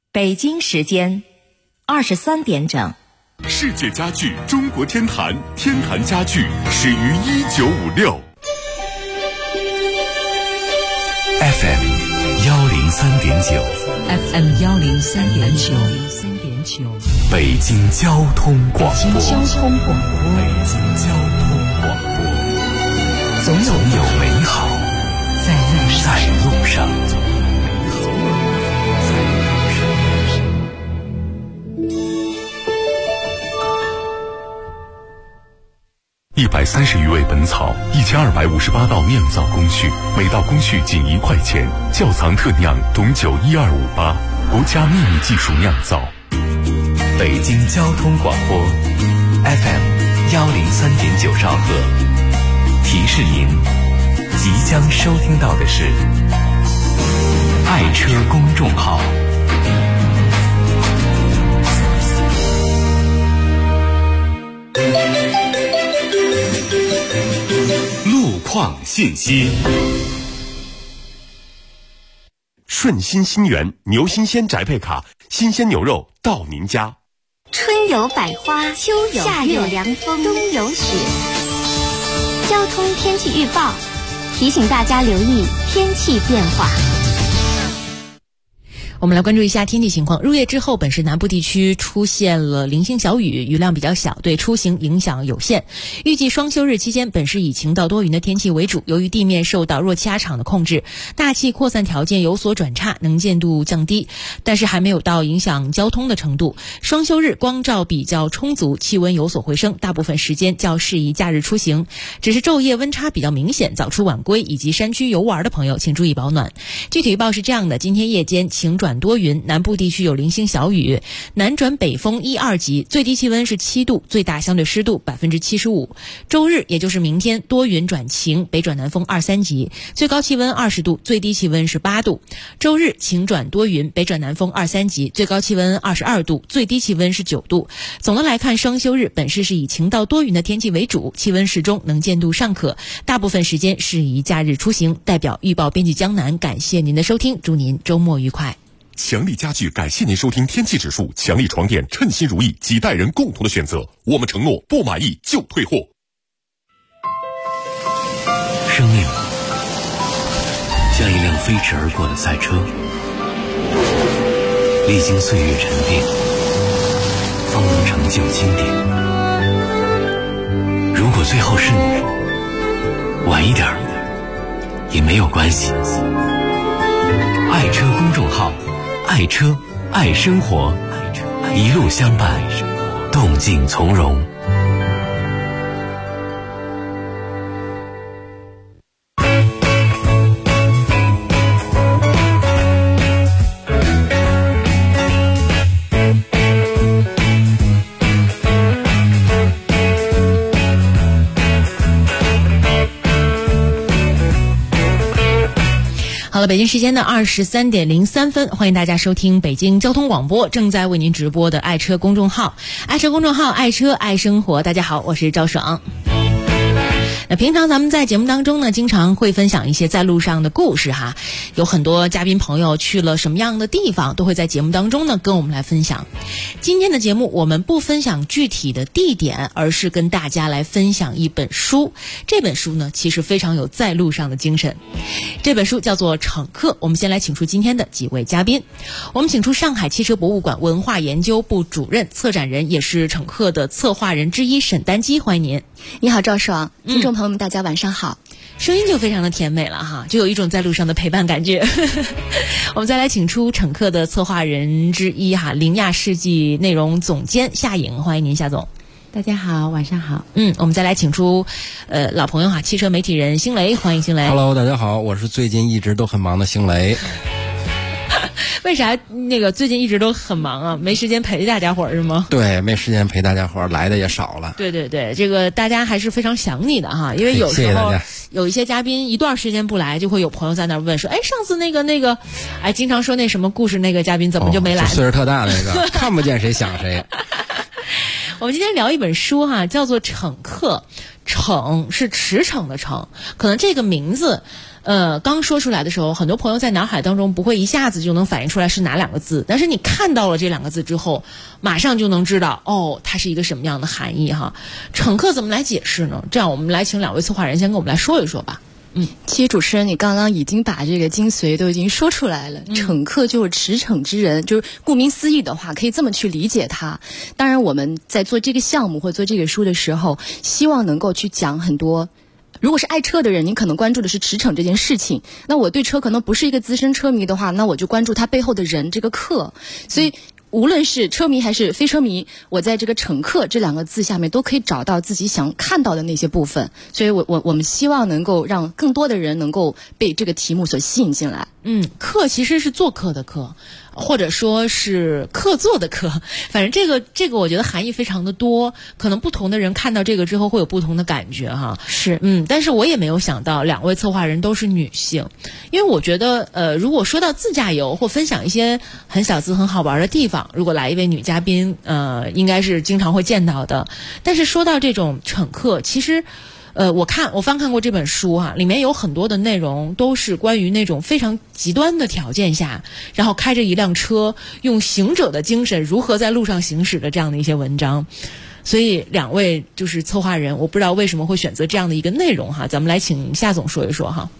北京时间23点整。 世界家具中国天坛，天坛家具始于1956。FM 103.9 FM 103.9 北京交通广播。 北京交通广播，总有美好在路上。 130余味本草，1258道酿造工序，每道工序仅1块钱。窖藏特酿董酒12588，国家秘密技术酿造。 北京交通广播 FM 103.9兆赫，提示您即将收听到的是爱车公众号。 路况信息。顺心新源牛新鲜宅配卡，新鲜牛肉到您家。 春有百花，秋有夏有凉风，冬有雪。交通天气预报提醒大家留意天气变化。 我们来关注一下天气情况。入夜之后，本市南部地区出现了零星小雨，雨量比较小，对出行影响有限。预计双休日期间，本市以晴到多云的天气为主。由于地面受到弱气压场的控制，大气扩散条件有所转差，能见度降低，但是还没有到影响交通的程度。双休日光照比较充足，气温有所回升，大部分时间较适宜假日出行。只是昼夜温差比较明显，早出晚归以及山区游玩的朋友请注意保暖。具体预报是这样的：今天夜间晴转多云，南部地区有零星小雨，南转北风1、2级，最低气温是7度，最大相对湿度75%。周日也就是明天多云转晴，北转南风2、3级，最高气温20度，最低气温是8度。周日晴转多云，北转南风2、3级，最高气温22度，最低气温是9度。总的来看，双休日本市是以晴到多云的天气为主，气温适中，能见度尚可，大部分时间适宜假日出行。代表预报编辑江南感谢您的收听，祝您周末愉快。 强力家具感谢您收听天气指数，强力床垫称心如意，几代人共同的选择。我们承诺不满意就退货。 生命像一辆飞驰而过的赛车，历经岁月沉淀，方能成就经典。如果最后是你，晚一点也没有关系。爱车公众号，爱车爱生活，一路相伴，动静从容。 好了，北京时间的23点03分，欢迎大家收听北京交通广播正在为您直播的爱车公众号，爱车公众号，爱车爱生活。大家好，我是赵爽。那平常咱们在节目当中呢，经常会分享一些在路上的故事哈，有很多嘉宾朋友去了什么样的地方，都会在节目当中呢跟我们来分享。今天的节目我们不分享具体的地点，而是跟大家来分享一本书。这本书呢，其实非常有在路上的精神。这本书叫做《乘客》。我们先来请出今天的几位嘉宾。我们请出上海汽车博物馆文化研究部主任、策展人，也是《乘客》的策划人之一沈丹基，欢迎您。 你好，赵爽，听众朋友们，大家晚上好。 声音就非常的甜美了哈，就有一种在路上的陪伴感觉。我们再来请出乘客的策划人之一哈，凌亚世纪内容总监夏颖，欢迎您，夏总。 大家好，晚上好。 我们再来请出老朋友哈，汽车媒体人星雷，欢迎星雷。 Hello， 大家好，我是最近一直都很忙的星雷。 为啥最近一直都很忙啊？没时间陪大家伙儿是吗？ 对，没时间陪大家伙儿，来的也少了。 对对对，这个大家还是非常想你的哈，因为有时候有一些嘉宾一段时间不来，就会有朋友在那儿问说，哎，上次那个，哎，经常说那什么故事那个嘉宾怎么就没来？ 岁数特大那个，看不见谁想谁。 我们今天聊一本书哈，叫做《乘客》，乘是驰骋的乘，可能这个名字刚说出来的时候，很多朋友在脑海当中不会一下子就能反应出来是哪两个字，但是你看到了这两个字之后，马上就能知道它是一个什么样的含义哈。乘客怎么来解释呢？这样我们来请两位策划人先跟我们来说一说吧。 其实主持人你刚刚已经把这个精髓都已经说出来了，乘客就是驰骋之人，就是顾名思义的话可以这么去理解它。当然我们在做这个项目或做这个书的时候，希望能够去讲很多，如果是爱车的人，您可能关注的是驰骋这件事情，那我对车可能不是一个资深车迷的话，那我就关注他背后的人，这个客。所以无论是车迷还是非车迷，我在这个乘客这两个字下面都可以找到自己想看到的那些部分。所以我们希望能够让更多的人能够被这个题目所吸引进来。 客其实是做客的客，或者说是客座的客，反正这个我觉得含义非常的多，可能不同的人看到这个之后会有不同的感觉哈。 是， 但是我也没有想到两位策划人都是女性，因为我觉得如果说到自驾游或分享一些很小资很好玩的地方，如果来一位女嘉宾，应该是经常会见到的。但是说到这种乘客，其实我翻看过这本书哈，里面有很多的内容都是关于那种非常极端的条件下，然后开着一辆车，用行者的精神如何在路上行驶的这样的一些文章。所以两位就是策划人，我不知道为什么会选择这样的一个内容哈，咱们来请夏总说一说哈。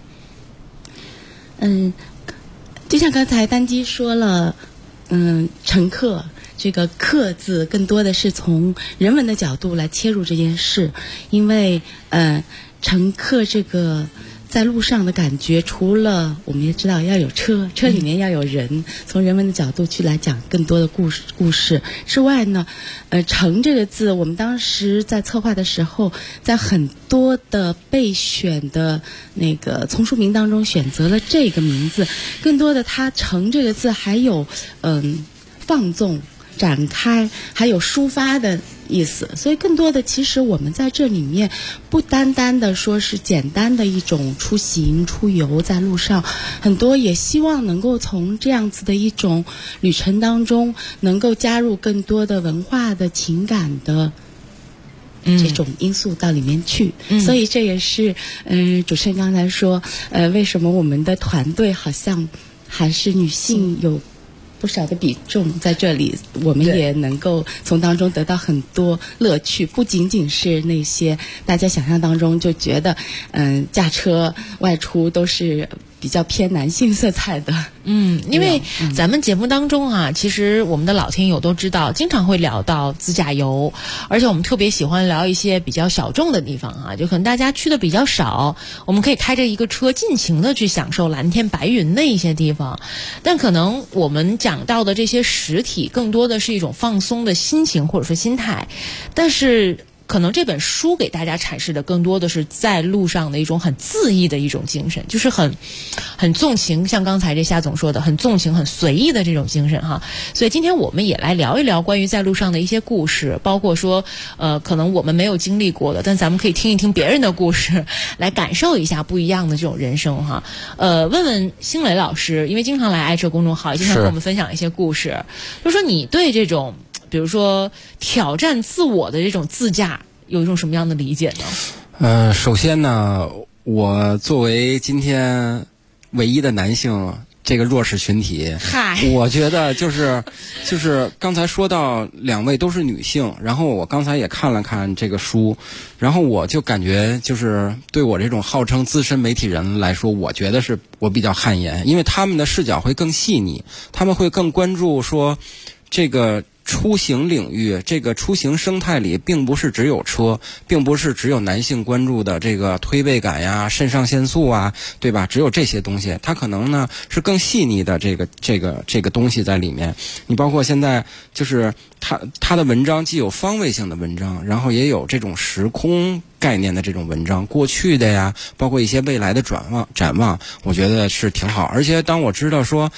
就像刚才丹姬说了，乘客这个客字更多的是从人文的角度来切入这件事，因为乘客这个在路上的感觉，除了我们也知道要有车里面要有人，从人文的角度去来讲更多的故事之外呢，乘这个字，我们当时在策划的时候，在很多的备选的那个丛书名当中选择了这个名字，更多的它乘这个字还有放纵、展开，还有抒发的意思。所以更多的其实我们在这里面不单单的说是简单的一种出行出游，在路上很多也希望能够从这样子的一种旅程当中能够加入更多的文化的情感的这种因素到里面去。所以这也是主持人刚才说为什么我们的团队好像还是女性有不少的比重在这里，我们也能够从当中得到很多乐趣，不仅仅是那些大家想象当中就觉得驾车外出都是比较偏男性色彩的。 因为咱们节目当中啊，其实我们的老听友都知道，经常会聊到自驾游，而且我们特别喜欢聊一些比较小众的地方啊，就可能大家去的比较少，我们可以开着一个车尽情的去享受蓝天白云的一些地方。但可能我们讲到的这些实体更多的是一种放松的心情或者说心态，但是可能这本书给大家阐释的更多的是在路上的一种很恣意的一种精神，就是很纵情，像刚才这夏总说的很纵情很随意的这种精神哈。所以今天我们也来聊一聊关于在路上的一些故事，包括说可能我们没有经历过的，但咱们可以听一听别人的故事，来感受一下不一样的这种人生哈。问问星磊老师，因为经常来爱车公众号，也经常跟我们分享一些故事，就说你对这种比如说挑战自我的这种自驾有一种什么样的理解呢？首先呢，我作为今天唯一的男性这个弱势群体，我觉得就是刚才说到两位都是女性，然后我刚才也看了看这个书，然后我就感觉就是对我这种号称资深媒体人来说，我觉得是我比较汗颜，因为他们的视角会更细腻，他们会更关注说这个出行领域，这个出行生态里并不是只有车，并不是只有男性关注的这个推背感呀、肾上腺素啊，对吧？只有这些东西，它可能呢是更细腻的这个东西在里面。你包括现在就是他的文章既有方位性的文章，然后也有这种时空概念的这种文章，过去的呀，包括一些未来的展望，我觉得是挺好。而且当我知道说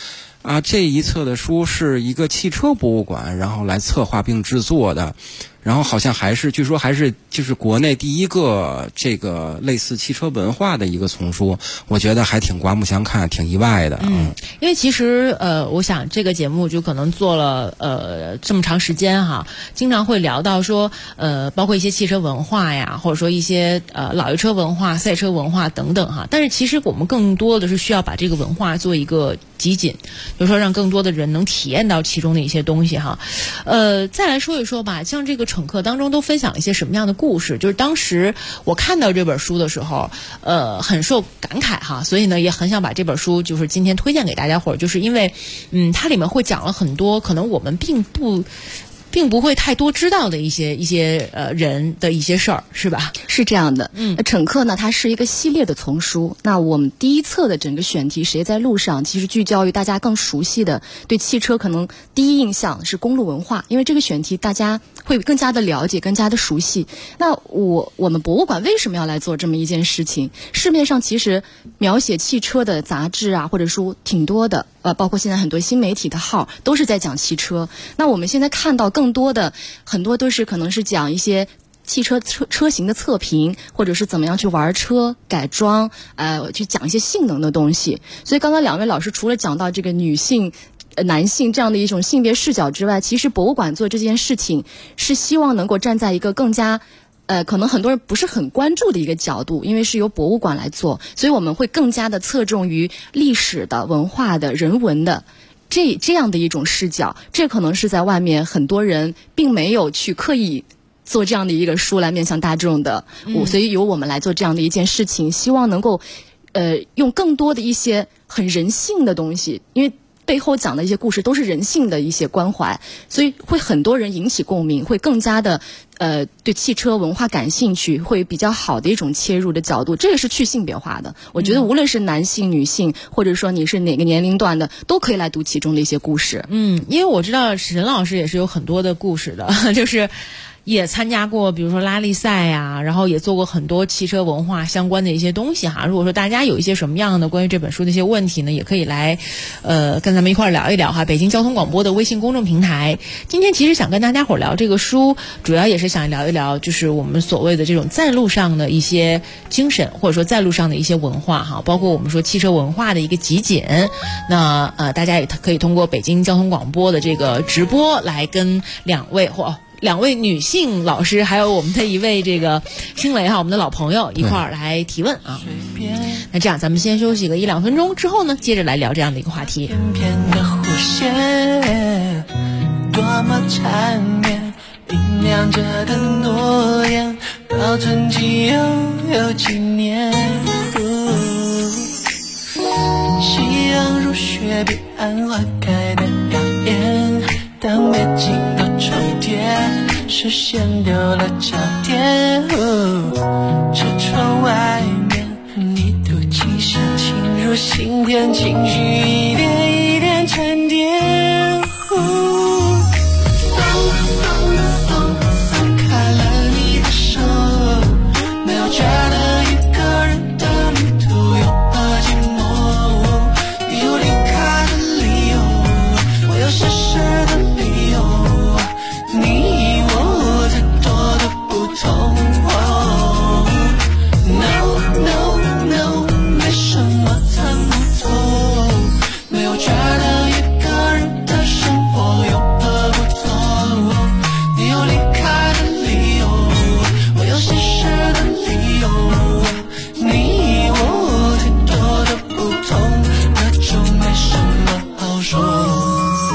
这一册的书是一个汽车博物馆然后来策划并制作的，然后好像据说还是就是国内第一个这个类似汽车文化的一个丛书，我觉得还挺刮目相看，挺意外的。 因为其实我想这个节目就可能做了这么长时间哈，经常会聊到说包括一些汽车文化呀，或者说一些老爷车文化、赛车文化等等哈。但是其实我们更多的是需要把这个文化做一个集锦，比如说让更多的人能体验到其中的一些东西哈。再来说一说吧，像这个乘客当中都分享了一些什么样的故事？就是当时我看到这本书的时候，很受感慨哈，所以呢也很想把这本书就是今天推荐给大家伙儿，就是因为它里面会讲了很多可能我们并不会太多知道的一些人的一些事儿，是吧？ 是这样的。乘客呢，它是一个系列的丛书。那我们第一册的整个选题《谁在路上》，其实聚焦于大家更熟悉的对汽车可能第一印象是公路文化，因为这个选题大家会更加的了解，更加的熟悉。那我们博物馆为什么要来做这么一件事情？市面上其实描写汽车的杂志啊或者书挺多的，包括现在很多新媒体的号都是在讲汽车。那我们现在看到更多的很多都是可能是讲一些汽车车型的测评，或者是怎么样去玩车改装，去讲一些性能的东西。所以刚刚两位老师除了讲到这个女性男性这样的一种性别视角之外，其实博物馆做这件事情是希望能够站在一个更加可能很多人不是很关注的一个角度，因为是由博物馆来做，所以我们会更加的侧重于历史的、文化的、人文的这样的一种视角。这可能是在外面很多人并没有去刻意做这样的一个书来面向大众的，所以由我们来做这样的一件事情，希望能够用更多的一些很人性的东西，因为背后讲的一些故事都是人性的一些关怀，所以会很多人引起共鸣，会更加的对汽车文化感兴趣，会比较好的一种切入的角度。这个是去性别化的，我觉得无论是男性、女性，或者说你是哪个年龄段的，都可以来读其中的一些故事。 因为我知道沈老师也是有很多的故事的，就是也参加过比如说拉力赛呀，然后也做过很多汽车文化相关的一些东西哈。如果说大家有一些什么样的关于这本书的一些问题呢，也可以来跟咱们一块儿聊一聊哈。北京交通广播的微信公众平台，今天其实想跟大家伙聊这个书，主要也是想聊一聊就是我们所谓的这种在路上的一些精神，或者说在路上的一些文化哈，包括我们说汽车文化的一个集锦。那大家也可以通过北京交通广播的这个直播来跟两位女性老师，还有我们的一位这个星雷哈，我们的老朋友一块儿来提问啊。那这样咱们先休息个1-2分钟，之后呢接着来聊这样的一个话题。 片片的弧线多么缠绵，酝酿着的诺言保存几有几年。夕阳如雪，彼岸花开的耀眼，当背景都重叠，视线丢了焦点。车窗外面，你吐气声侵入心田，情绪一点一点沉淀。松开了你的手，没有觉得一个人的旅途有多寂寞。你有离开的理由，我有消失的理由，你我太多的不同。No no no， 没什么参不透，没有觉得一个人的生活有何不同。你有离开的理由，我有消失的理由，你我太多的不同，那就没什么好说。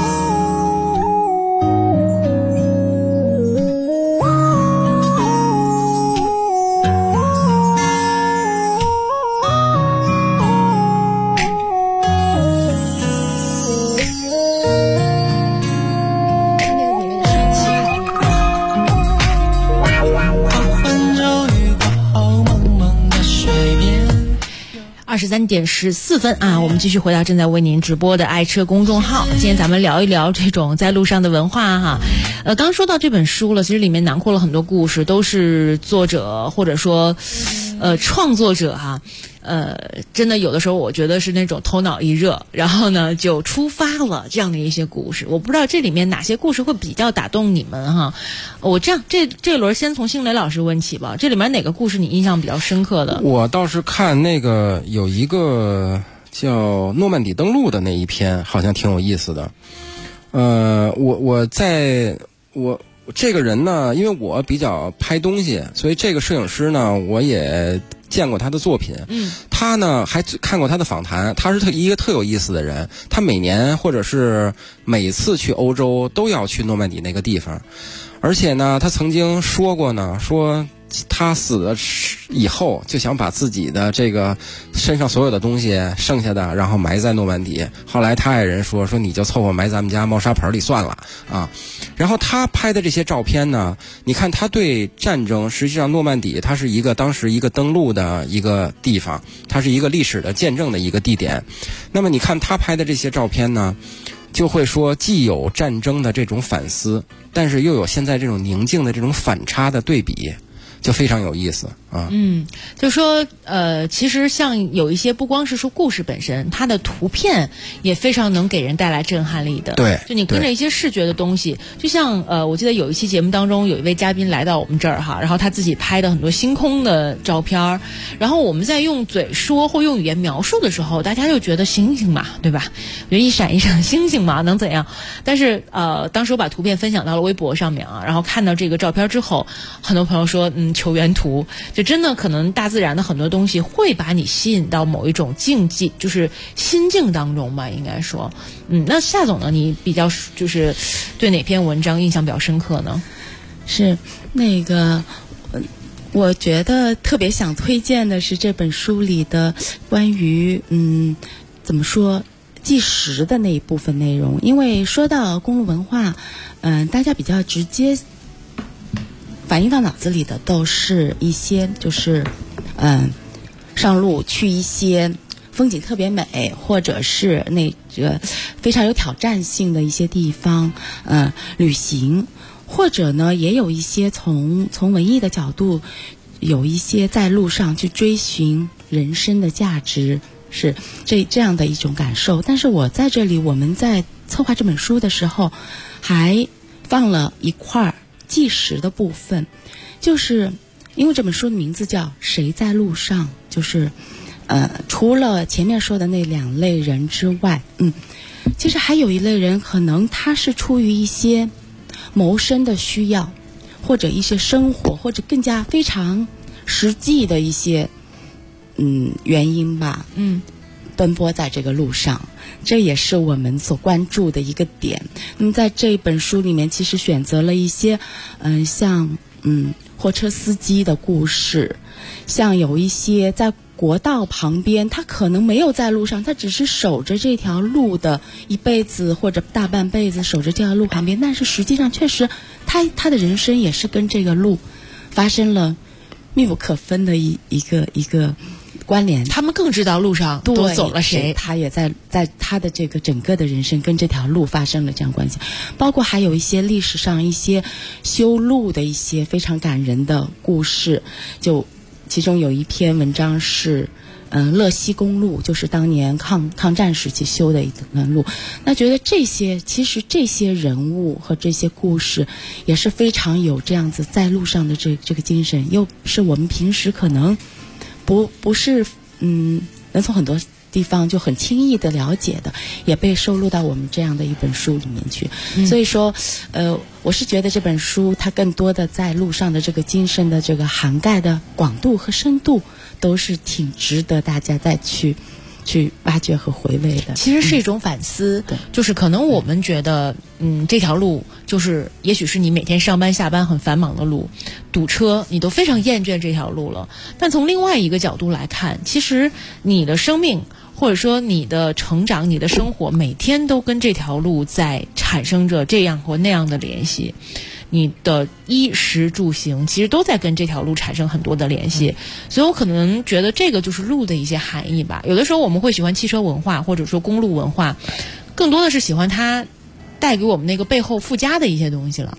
23点14分啊，我们继续回到正在为您直播的爱车公众号。今天咱们聊一聊这种在路上的文化哈。刚说到这本书了，其实里面囊括了很多故事，都是作者或者说创作者哈，真的有的时候我觉得是那种头脑一热，然后呢就出发了这样的一些故事。我不知道这里面哪些故事会比较打动你们哈。我这样这轮先从星雷老师问起吧，这里面哪个故事你印象比较深刻的？ 我倒是看那个有一个叫诺曼底登陆的那一篇，好像挺有意思的。我这个人呢，因为我比较拍东西，所以这个摄影师呢，我也见过他的作品。他呢还看过他的访谈，他是一个特有意思的人。他每年或者是每次去欧洲都要去诺曼底那个地方，而且呢，他曾经说过呢，说他死了以后就想把自己的这个身上所有的东西剩下的，然后埋在诺曼底。后来他爱人说你就凑合埋咱们家猫砂盆里算了啊。然后他拍的这些照片呢，你看他对战争，实际上诺曼底它是当时一个登陆的一个地方，它是一个历史的见证的一个地点。那么你看他拍的这些照片呢，就会说既有战争的这种反思，但是又有现在这种宁静的这种反差的对比，就非常有意思啊。 就说其实像有一些不光是说故事本身，它的图片也非常能给人带来震撼力的。 对， 就你跟着一些视觉的东西，就像我记得有一期节目当中有一位嘉宾来到我们这儿哈，然后他自己拍的很多星空的照片，然后我们在用嘴说或用语言描述的时候，大家就觉得星星嘛，对吧？就一闪一闪星星嘛，能怎样？但是当时我把图片分享到了微博上面啊，然后看到这个照片之后，很多朋友说求原图，就真的可能大自然的很多东西会把你吸引到某一种境界，就是心境当中吧，应该说。那夏总呢，你比较就是对哪篇文章印象比较深刻呢？ 是那个我觉得特别想推荐的是这本书里的关于怎么说纪实的那一部分内容。因为说到公路文化，大家比较直接反映到脑子里的都是一些就是上路去一些风景特别美，或者是那个非常有挑战性的一些地方旅行，或者呢也有一些从文艺的角度，有一些在路上去追寻人生的价值，是这样的一种感受。但是我在这里，我们在策划这本书的时候还放了一块纪实的部分，就是因为这本书的名字叫谁在路上，就是除了前面说的那两类人之外，其实还有一类人，可能他是出于一些谋生的需要，或者一些生活，或者更加非常实际的一些原因吧，奔波在这个路上，这也是我们所关注的一个点。那么在这本书里面，其实选择了一些像货车司机的故事，像有一些在国道旁边，他可能没有在路上，他只是守着这条路的一辈子或者大半辈子，守着这条路旁边，但是实际上确实他的人生也是跟这个路发生了密不可分的一个关联。 他们更知道路上都走了谁， 他也在他的这个整个的人生跟这条路发生了这样关系。包括还有一些历史上一些修路的一些非常感人的故事，就其中有一篇文章是乐西公路，就是当年抗战时期修的一段路。那觉得其实这些人物和这些故事也是非常有这样子在路上的这个精神，又是我们平时可能不是能从很多地方就很轻易的了解的，也被收录到我们这样的一本书里面去。所以说我是觉得这本书它更多的在路上的这个精神的这个涵盖的广度和深度，都是挺值得大家再去挖掘和回味的。 其实是一种反思，就是可能我们觉得这条路就是也许是你每天上班下班很繁忙的路，堵车你都非常厌倦这条路了，但从另外一个角度来看，其实你的生命或者说你的成长，你的生活每天都跟这条路在产生着这样或那样的联系，你的衣食住行其实都在跟这条路产生很多的联系。所以我可能觉得这个就是路的一些含义吧。有的时候我们会喜欢汽车文化或者说公路文化，更多的是喜欢它带给我们那个背后附加的一些东西了。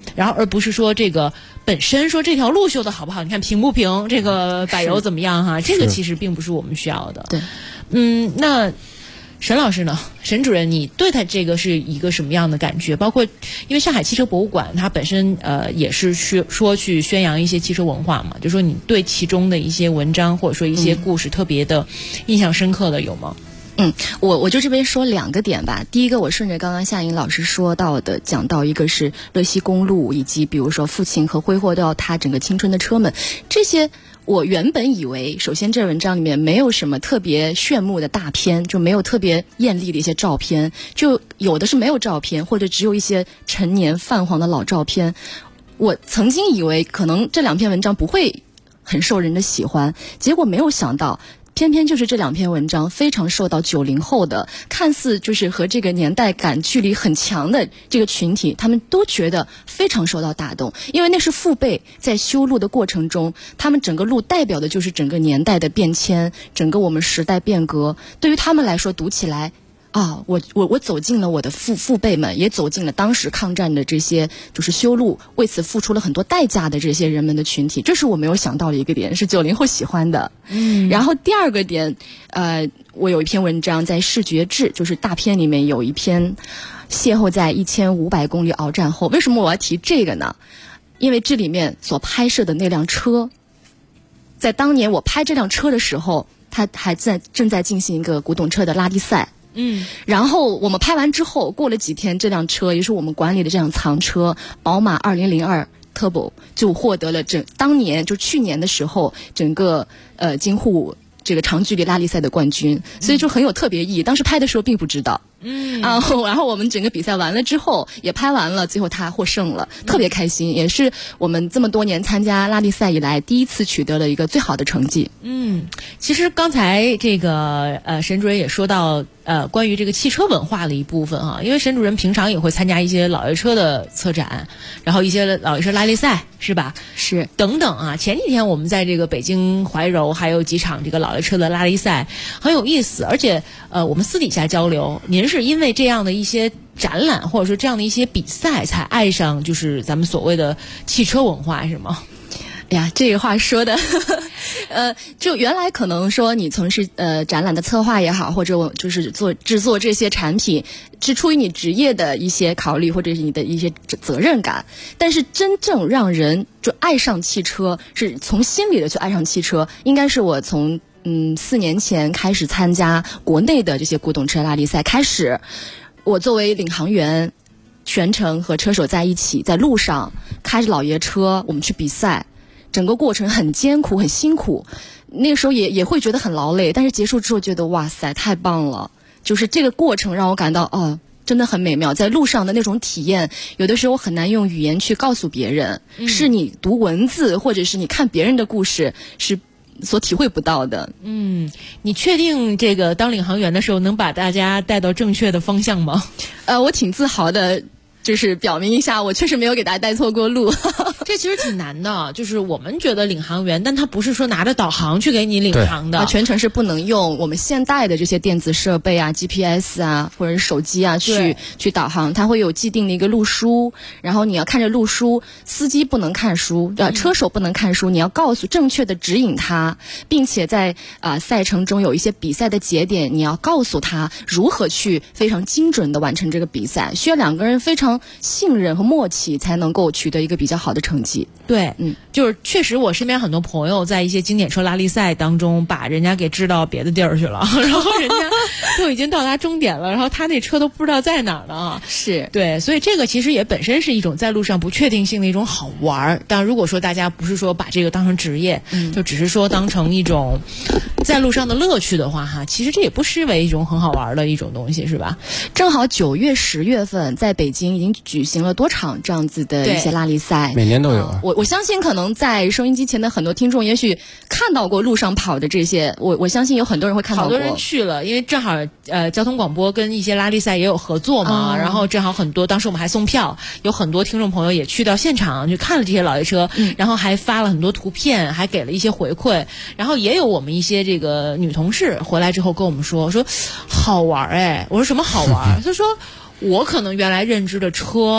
然后而不是说这个本身说这条路修的好不好，你看平不平，这个柏油怎么样哈，这个其实并不是我们需要的。 对， 那沈老师呢？沈主任，你对他这个是一个什么样的感觉？包括因为上海汽车博物馆，它本身也是说去宣扬一些汽车文化嘛，就说你对其中的一些文章或者说一些故事特别的印象深刻的有吗？ 我就这边说2个点吧。第一个，我顺着刚刚夏莹老师说到的，讲到一个是乐西公路，以及比如说父亲和挥霍掉他整个青春的车们，这些我原本以为，首先这文章里面没有什么特别炫目的大片，就没有特别艳丽的一些照片，就有的是没有照片，或者只有一些陈年泛黄的老照片。我曾经以为可能这2篇文章不会很受人的喜欢，结果没有想到偏偏就是这2篇文章非常受到90后的，看似就是和这个年代感距离很强的这个群体，他们都觉得非常受到打动，因为那是父辈在修路的过程中，他们整个路代表的就是整个年代的变迁，整个我们时代变革，对于他们来说读起来我走进了我的父辈们，也走进了当时抗战的这些就是修路为此付出了很多代价的这些人们的群体，这是我没有想到的一个点，是90后喜欢的。然后第2个点，我有一篇文章在视觉志，就是大片里面有一篇邂逅在1500公里鏖战后。为什么我要提这个呢？因为这里面所拍摄的那辆车，在当年我拍这辆车的时候，它还正在进行一个古董车的拉力赛。然后我们拍完之后，过了几天，这辆车也是我们管理的这辆藏车宝马2002 Turbo 就获得了当年就去年的时候整个京沪这个长距离拉力赛的冠军，所以就很有特别意义。当时拍的时候并不知道。然后我们整个比赛完了之后也拍完了，最后他获胜了，特别开心，也是我们这么多年参加拉力赛以来第一次取得了一个最好的成绩。 其实刚才这个沈主任也说到关于这个汽车文化的一部分因为沈主任平常也会参加一些老爷车的策展，然后一些老爷车拉力赛是吧？ 是等等前几天我们在这个北京怀柔还有几场这个老爷车的拉力赛很有意思，而且我们私底下交流，您是因为这样的一些展览或者说这样的一些比赛才爱上就是咱们所谓的汽车文化是吗？ 呀，这个话说的就原来可能说你从事展览的策划也好，或者我就是制作这些产品是出于你职业的一些考虑或者是你的一些责任感，但是真正让人就爱上汽车，是从心里的去爱上汽车，应该是我从4年前开始参加国内的这些古董车拉力赛开始。我作为领航员，全程和车手在一起，在路上开着老爷车，我们去比赛，整个过程很艰苦很辛苦，那个时候也会觉得很劳累，但是结束之后觉得哇塞太棒了，就是这个过程让我感到真的很美妙，在路上的那种体验有的时候很难用语言去告诉别人，是你读文字或者是你看别人的故事是所体会不到的。 你确定这个当领航员的时候能把大家带到正确的方向吗？ 我挺自豪的，就是表明一下我确实没有给大家带错过路。 这其实挺难的，就是我们觉得领航员，但他不是说拿着导航去给你领航的， 全程是不能用我们现代的这些电子设备啊 GPS 啊或者是手机啊去导航，它会有既定的一个路书，然后你要看着路书，司机不能看书，车手不能看书，你要告诉正确的指引他，并且在赛程中有一些比赛的节点，你要告诉他如何去非常精准的完成这个比赛，需要2个人非常信任和默契才能够取得一个比较好的成绩。 对，就是确实我身边很多朋友在一些经典车拉力赛当中把人家给支到别的地儿去了，然后人家都已经到达终点了，然后他那车都不知道在哪儿了。 是对，所以这个其实也本身是一种在路上不确定性的一种好玩。但如果说大家不是说把这个当成职业，就只是说当成一种在路上的乐趣的话其实这也不失为一种很好玩的一种东西，是吧？ 正好9月10月份在北京已经举行了多场这样子的一些拉力赛， 每年都有我相信可能在收音机前的很多听众也许看到过路上跑的这些，我相信有很多人会看到过， 好多人去了，因为正好交通广播跟一些拉力赛也有合作嘛，然后正好很多当时我们还送票，有很多听众朋友也去到现场去看了这些老爷车，然后还发了很多图片，还给了一些回馈，然后也有我们一些这个女同事回来之后跟我们说好玩我说什么好玩他说我可能原来认知的车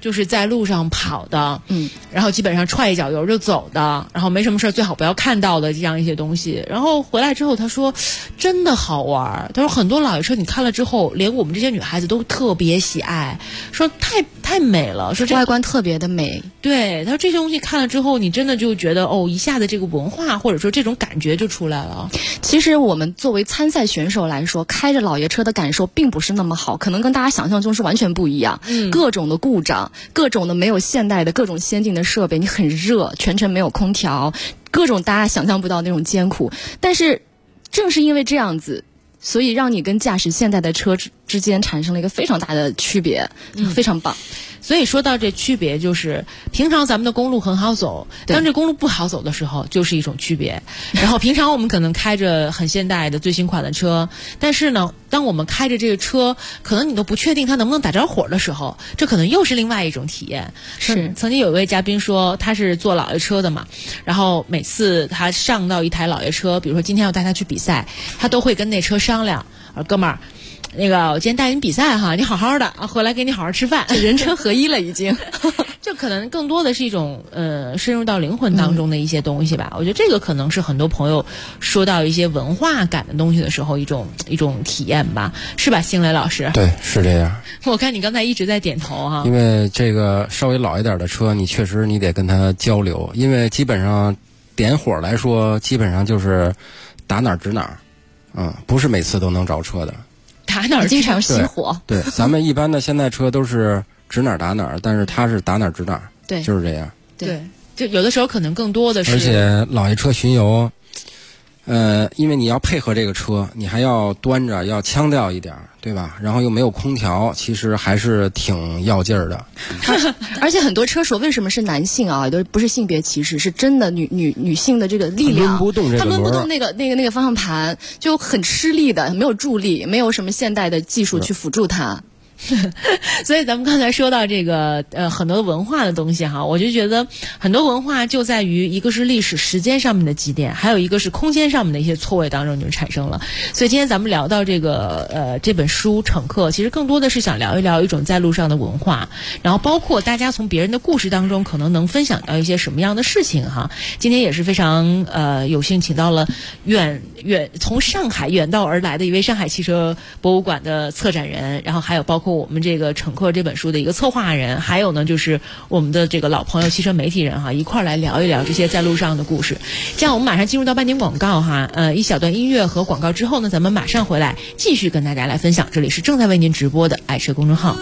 就是在路上跑的，然后基本上踹一脚油就走的，然后没什么事最好不要看到的这样一些东西。然后回来之后他说真的好玩，他说很多老爷车你看了之后连我们这些女孩子都特别喜爱，说太美了，说这外观特别的美。 对，他说这些东西看了之后你真的就觉得一下子这个文化或者说这种感觉就出来了。 其实我们作为参赛选手来说，开着老爷车的感受并不是那么好，可能跟大家想象中是完全不一样。各种的故障，各种的没有现代的各种先进的设备，你很热，全程没有空调，各种大家想象不到那种艰苦。但是正是因为这样子，所以让你跟驾驶现代的车之间产生了一个非常大的区别，非常棒。 所以说到这区别，就是平常咱们的公路很好走，当这公路不好走的时候就是一种区别。然后平常我们可能开着很现代的最新款的车，但是呢当我们开着这个车可能你都不确定它能不能打着火的时候，这可能又是另外一种体验。是曾经有一位嘉宾说他是坐老爷车的嘛，然后每次他上到一台老爷车，比如说今天要带他去比赛，他都会跟那车商量，哥们儿那个我今天带你比赛哈，你好好的回来给你好好吃饭， 人车合一了已经。 这可能更多的是一种深入到灵魂当中的一些东西吧。我觉得这个可能是很多朋友说到一些文化感的东西的时候一种体验吧，是吧，星雷老师？ 对，是这样。 我看你刚才一直在点头哈。 因为这个稍微老一点的车，你确实你得跟他交流，因为基本上点火来说，基本上就是打哪儿指哪儿，不是每次都能着车的。 打哪儿经常熄火。 对，咱们一般的现代车都是指哪儿打哪儿，但是它是打哪儿指哪儿。 对， 就是这样。 对，就有的时候可能更多的是。 而且老爷车巡游，因为你要配合这个车，你还要端着，要腔调一点，对吧？然后又没有空调，其实还是挺要劲儿的。 而且很多车手为什么是男性啊？都不是性别歧视，是真的女性的这个力量， 抡不动这个他抡不动那个方向盘，就很吃力的，没有助力，没有什么现代的技术去辅助它。 所以咱们刚才说到这个很多文化的东西哈，我就觉得很多文化就在于一个是历史时间上面的积淀，还有一个是空间上面的一些错位当中就产生了。所以今天咱们聊到这个这本书《乘客》，其实更多的是想聊一聊一种在路上的文化，然后包括大家从别人的故事当中可能能分享到一些什么样的事情哈。今天也是非常有幸请到了从上海远道而来的一位上海汽车博物馆的策展人，然后还有包括我们这个《乘客》这本书的一个策划人，还有呢就是我们的这个老朋友汽车媒体人哈，一块儿来聊一聊这些在路上的故事。这样我们马上进入到半点广告哈，一小段音乐和广告之后呢，咱们马上回来继续跟大家来分享。这里是正在为您直播的爱车公众号。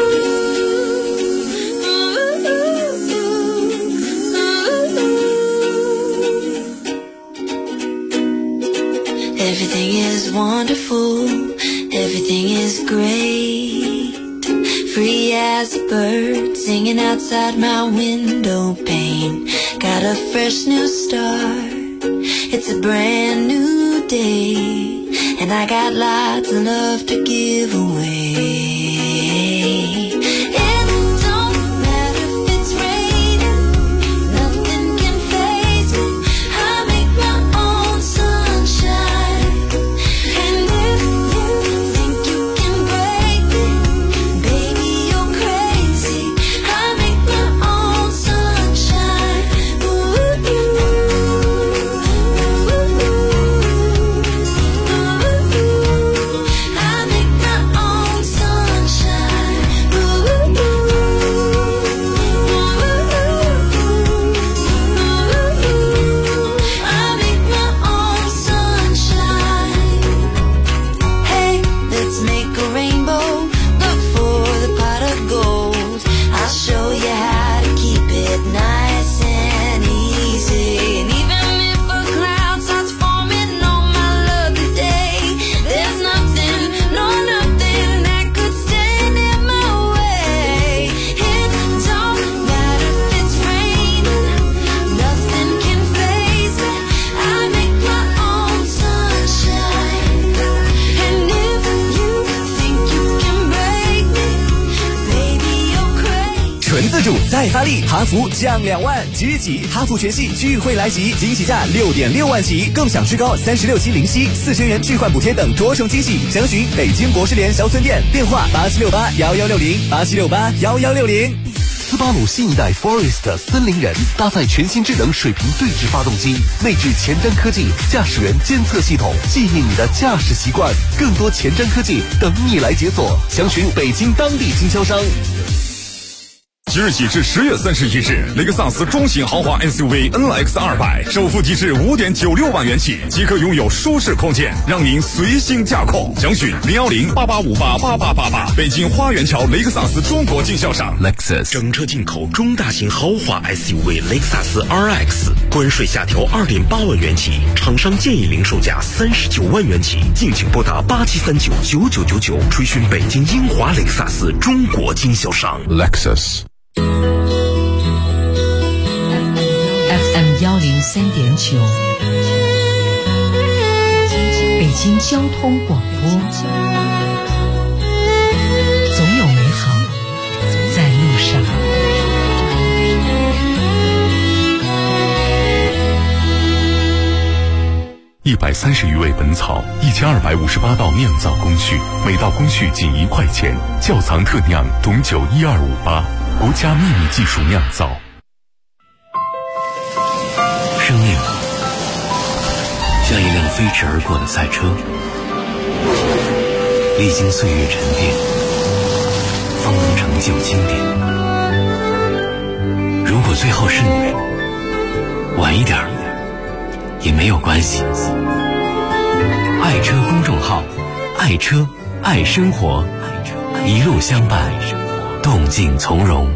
Everything is wonderful, everything is great. Free as a bird singing outside my window pane. Got a fresh new start, it's a brand new day. And I got lots of love to give away. 再发力，哈弗降2万，即日起哈弗全系聚会来袭，惊喜价6.6万起，更享最高36期零息，4000元置换补贴等多重惊喜。详询北京国士联销村店，电话87681160，87681160。 斯巴鲁新一代 Forest 森林人，搭载全新智能水平对置发动机，内置前瞻科技驾驶员监测系统，记忆你的驾驶习惯。更多前瞻科技等你来解锁，详询北京当地经销商。 即日起至10月31日，雷克萨斯中型豪华 SUV NX200首付即至5.96万元起，即可拥有舒适空间，让您随心驾控。详询010-8858-8888，北京花园桥雷克萨斯中国经销商。 Lexus 整车进口中大型豪华 SUV 雷克萨斯 RX， 关税下调2.8万元起，厂商建议零售价39万元起，敬请拨打87399999，垂询北京英华雷克萨斯中国经销商。 Lexus FM 103.9，北京交通广播，总有美好在路上。 130余味本草，1258道酿造工序，每道工序仅1块钱。窖藏特酿董酒12588，国家秘密技术酿造。 生命像一辆飞驰而过的赛车，历经岁月沉淀，方能成就经典。如果最后是你，晚一点也没有关系。爱车公众号，爱车爱生活，一路相伴，动静从容。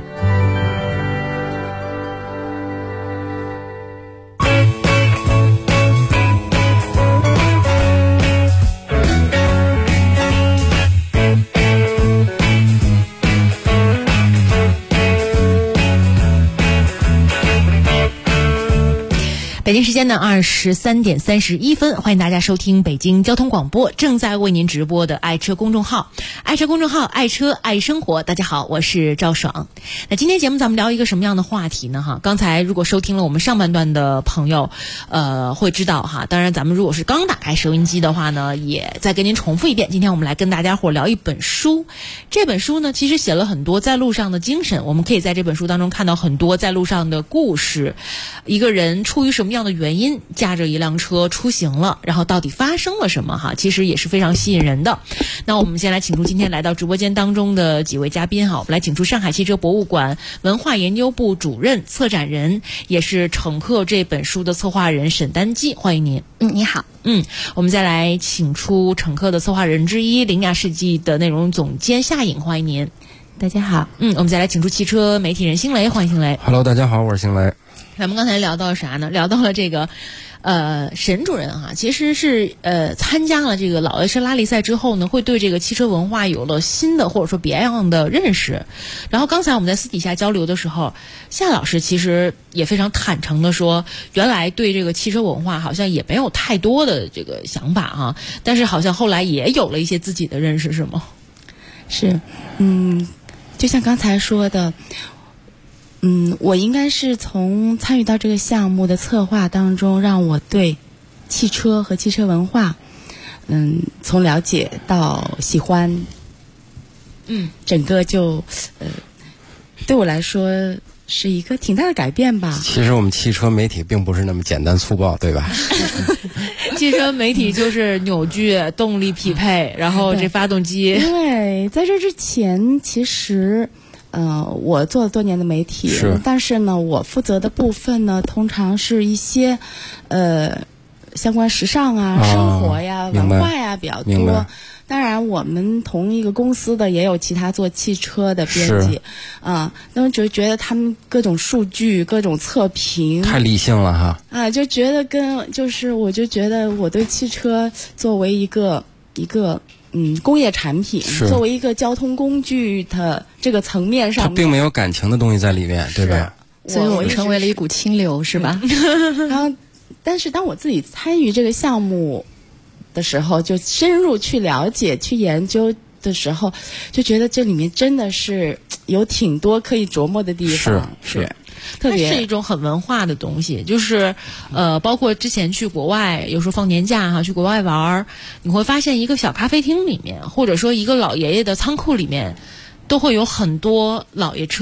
北京时间呢23点31分，欢迎大家收听北京交通广播正在为您直播的爱车公众号，爱车公众号，爱车爱生活。大家好，我是赵爽。那今天节目咱们聊一个什么样的话题呢？刚才如果收听了我们上半段的朋友会知道哈。当然咱们如果是刚打开收音机的话呢，也再跟您重复一遍，今天我们来跟大家伙聊一本书。这本书呢其实写了很多在路上的精神，我们可以在这本书当中看到很多在路上的故事，一个人出于什么样的原因驾着一辆车出行了，然后到底发生了什么其实也是非常吸引人的。那我们先来请出今天来到直播间当中的几位嘉宾我们来请出上海汽车博物馆文化研究部主任、策展人，也是乘客这本书的策划人沈丹姬，欢迎您。 你好。 我们再来请出乘客的策划人之一，凌雅世纪的内容总监夏颖，欢迎您。 大家好。 我们再来请出汽车媒体人星雷，欢迎星雷。 Hello， 大家好，我是星雷。 咱们刚才聊到啥呢？聊到了这个沈主任其实是参加了这个老爷车拉力赛之后呢，会对这个汽车文化有了新的或者说别样的认识。然后刚才我们在私底下交流的时候，夏老师其实也非常坦诚的说，原来对这个汽车文化好像也没有太多的这个想法但是好像后来也有了一些自己的认识，是吗？ 是，就像刚才说的。我应该是从参与到这个项目的策划当中，让我对汽车和汽车文化，从了解到喜欢，整个就对我来说是一个挺大的改变吧。 其实我们汽车媒体并不是那么简单粗暴，对吧？ 汽车媒体就是扭矩、动力匹配，然后这发动机。 因为在这之前，其实。我做了多年的媒体，但是呢，我负责的部分呢，通常是一些相关时尚生活呀、文化呀比较多。当然，我们同一个公司的也有其他做汽车的编辑那么就觉得他们各种数据、各种测评太理性了就觉得我就觉得我对汽车作为一个工业产品，作为一个交通工具的这个层面上， 它并没有感情的东西在里面，对吧？ 所以我成为了一股清流，是吧？ 然后，但是当我自己参与这个项目的时候，就深入去了解、去研究的时候，就觉得这里面真的是有挺多可以琢磨的地方。是。 它是一种很文化的东西，就是包括之前去国外，有时候放年假去国外玩，你会发现一个小咖啡厅里面，或者说一个老爷爷的仓库里面，都会有很多老爷车。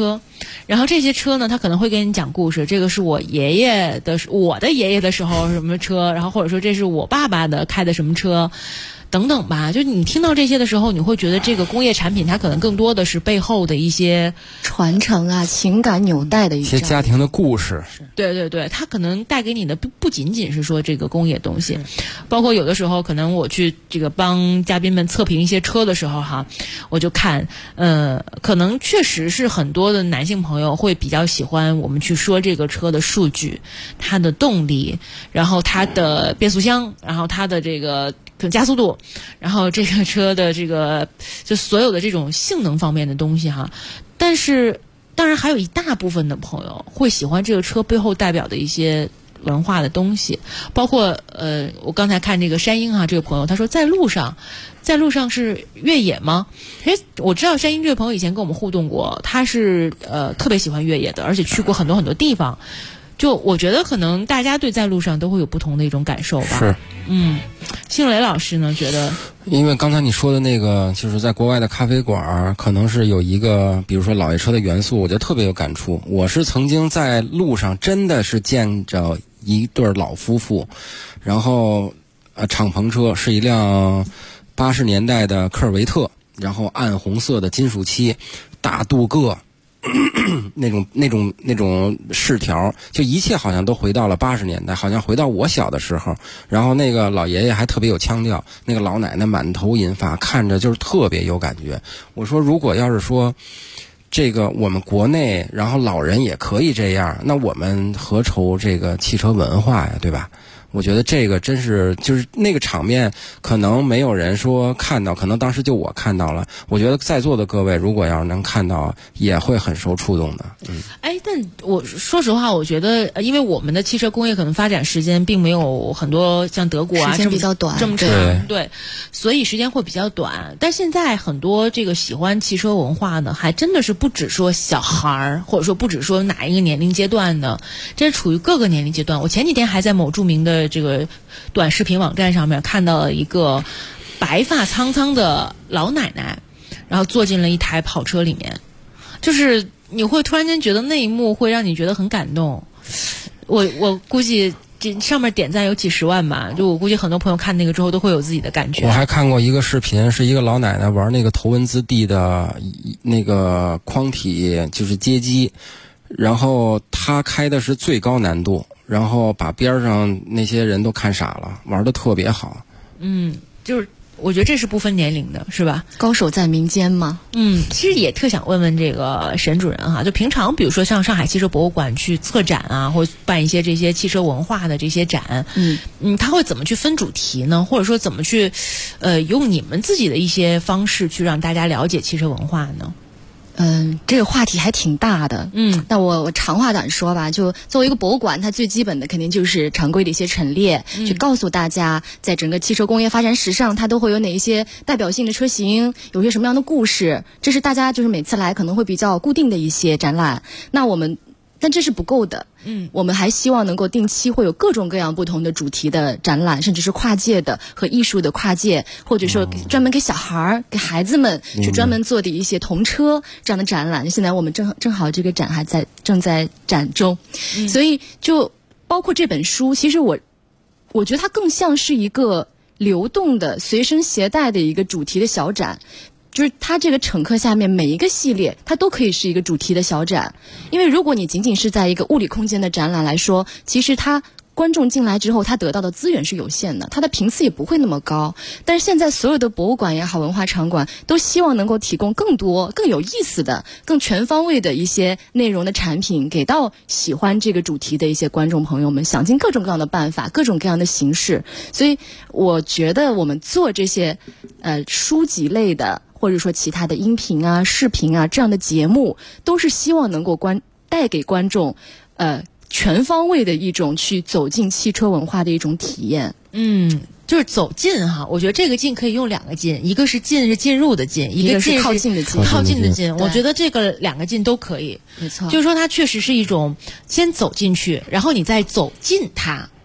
然后这些车呢，他可能会跟你讲故事，这个是我的爷爷的时候什么车，然后或者说这是我爸爸的开的什么车。等等吧，就你听到这些的时候，你会觉得这个工业产品它可能更多的是背后的一些传承啊、情感纽带的一些家庭的故事。 对对对，它可能带给你的不仅仅是说这个工业东西，包括有的时候可能我去这个帮嘉宾们测评一些车的时候哈，我就看可能确实是很多的男性朋友会比较喜欢我们去说这个车的数据、它的动力，然后它的变速箱，然后它的这个加速度，然后这个车的这个就所有的这种性能方面的东西哈。但是当然还有一大部分的朋友会喜欢这个车背后代表的一些文化的东西，包括我刚才看这个山鹰这个朋友他说在路上是越野吗？我知道山鹰这个朋友以前跟我们互动过，他是特别喜欢越野的，而且去过很多很多地方。就我觉得可能大家对在路上都会有不同的一种感受吧。 是。 星雷老师呢觉得， 因为刚才你说的那个就是在国外的咖啡馆可能是有一个比如说老爷车的元素，我觉得特别有感触。我是曾经在路上真的是见着一对老夫妇，然后敞篷车是一辆80年代的科尔维特，然后暗红色的金属漆，大镀铬那种饰条，就一切好像都回到了80年代，好像回到我小的时候。然后那个老爷爷还特别有腔调，那个老奶奶满头银发，看着就是特别有感觉。我说如果要是说这个我们国内然后老人也可以这样，那我们何愁这个汽车文化呀，对吧？我觉得这个真是就是那个场面可能没有人说看到，可能当时就我看到了。我觉得在座的各位如果要是能看到也会很受触动的。 但我说实话，我觉得因为我们的汽车工业可能发展时间并没有很多像德国时间比较短这么长，对，所以时间会比较短。但现在很多这个喜欢汽车文化呢，还真的是不只说小孩儿，或者说不只说哪一个年龄阶段的，真是处于各个年龄阶段。我前几天还在某著名的这个短视频网站上面看到了一个白发苍苍的老奶奶，然后坐进了一台跑车里面，就是你会突然间觉得那一幕会让你觉得很感动。我估计这上面点赞有几十万吧，就我估计很多朋友看那个之后都会有自己的感觉。 我还看过一个视频，是一个老奶奶玩那个头文字 D 的那个框体，就是街机，然后她开的是最高难度，然后把边上那些人都看傻了，玩得特别好。 就是我觉得这是不分年龄的，是吧？ 高手在民间嘛。 其实也特想问问这个沈主任哈，就平常比如说像上海汽车博物馆去策展啊，或办一些这些汽车文化的这些展，他会怎么去分主题呢？或者说怎么去用你们自己的一些方式去让大家了解汽车文化呢？ 这个话题还挺大的。那我长话短说吧，就作为一个博物馆，它最基本的肯定就是常规的一些陈列，去告诉大家在整个汽车工业发展史上，它都会有哪一些代表性的车型，有些什么样的故事，这是大家就是每次来可能会比较固定的一些展览。但这是不够的。我们还希望能够定期会有各种各样不同的主题的展览，甚至是跨界的和艺术的跨界，或者说专门给小孩儿、给孩子们去专门做的一些童车这样的展览。现在我们正好这个展正在展中，所以就包括这本书，其实我觉得它更像是一个流动的、随身携带的一个主题的小展。就是它这个乘客下面每一个系列，它都可以是一个主题的小展。因为如果你仅仅是在一个物理空间的展览来说，其实观众进来之后，他得到的资源是有限的，他的频次也不会那么高。但是现在所有的博物馆也好，文化场馆都希望能够提供更多、更有意思的、更全方位的一些内容的产品，给到喜欢这个主题的一些观众朋友们，想尽各种各样的办法、各种各样的形式。所以我觉得我们做这些书籍类的，或者说其他的音频啊、视频啊这样的节目，都是希望能够带给观众全方位的一种去走进汽车文化的一种体验。 就是走近哈，我觉得这个近可以用2个近，一个是进是进入的进，一个是靠近的近。 靠近的近，我觉得这个2个近都可以。 没错， 就是说它确实是一种先走进去，然后你再走近它。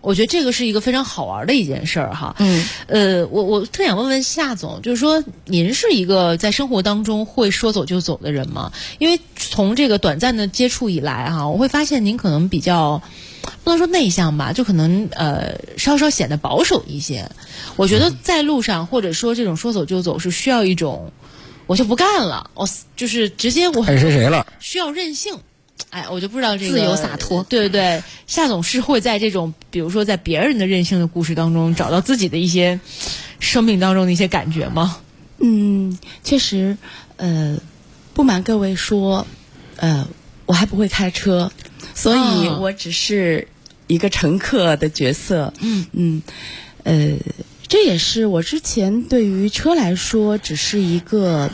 我觉得这个是一个非常好玩的一件事儿哈。我特想问问夏总，就是说您是一个在生活当中会说走就走的人吗？因为从这个短暂的接触以来哈，我会发现您可能比较不能说内向吧，就可能稍稍显得保守一些。我觉得在路上或者说这种说走就走是需要一种我就不干了，我就是直接我爱谁了， 需要任性。哎，我就不知道这个自由洒脱。 对对对，夏总是会在这种比如说在别人的任性的故事当中找到自己的一些生命当中的一些感觉吗？ 确实，不瞒各位说，我还不会开车，所以我只是一个乘客的角色。这也是我之前对于车来说只是一个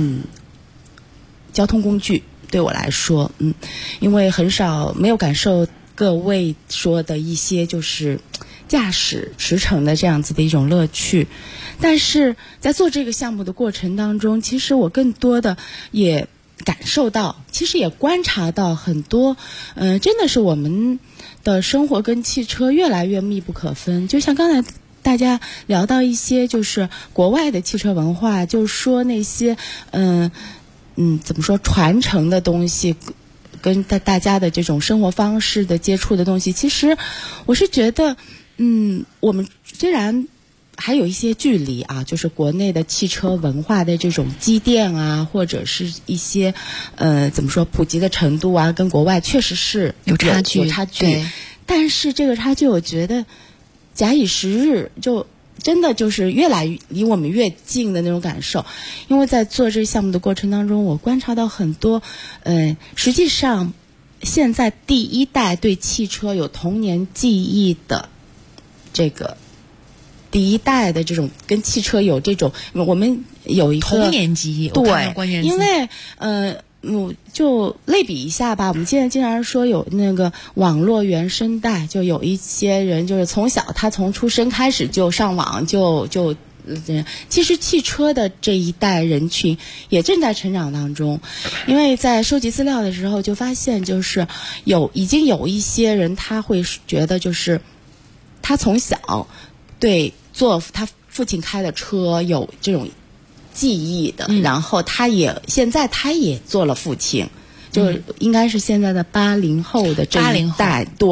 交通工具。对我来说，因为很少没有感受各位说的一些就是驾驶驰骋的这样子的一种乐趣，但是在做这个项目的过程当中，其实我更多的也感受到，其实也观察到很多，真的是我们的生活跟汽车越来越密不可分。就像刚才大家聊到一些就是国外的汽车文化，就说那些怎么说传承的东西跟大家的这种生活方式的接触的东西，其实我是觉得我们虽然还有一些距离啊，就是国内的汽车文化的这种积淀啊，或者是一些怎么说普及的程度啊，跟国外确实是有差距。但是这个差距我觉得假以时日，就真的就是越来越离我们越近的那种感受。因为在做这个项目的过程当中，我观察到很多实际上现在第一代对汽车有童年记忆的这个第一代的这种跟汽车有这种，我们有一个童年记忆。 对，因为就类比一下吧，我们现在经常说有那个网络原生代，就有一些人就是从小他从出生开始就上网，其实汽车的这一代人群也正在成长当中。因为在收集资料的时候就发现，就是已经有一些人他会觉得，就是他从小对坐他父亲开的车有这种记忆的，然后现在他也做了父亲，就应该是现在的80后的这一代。对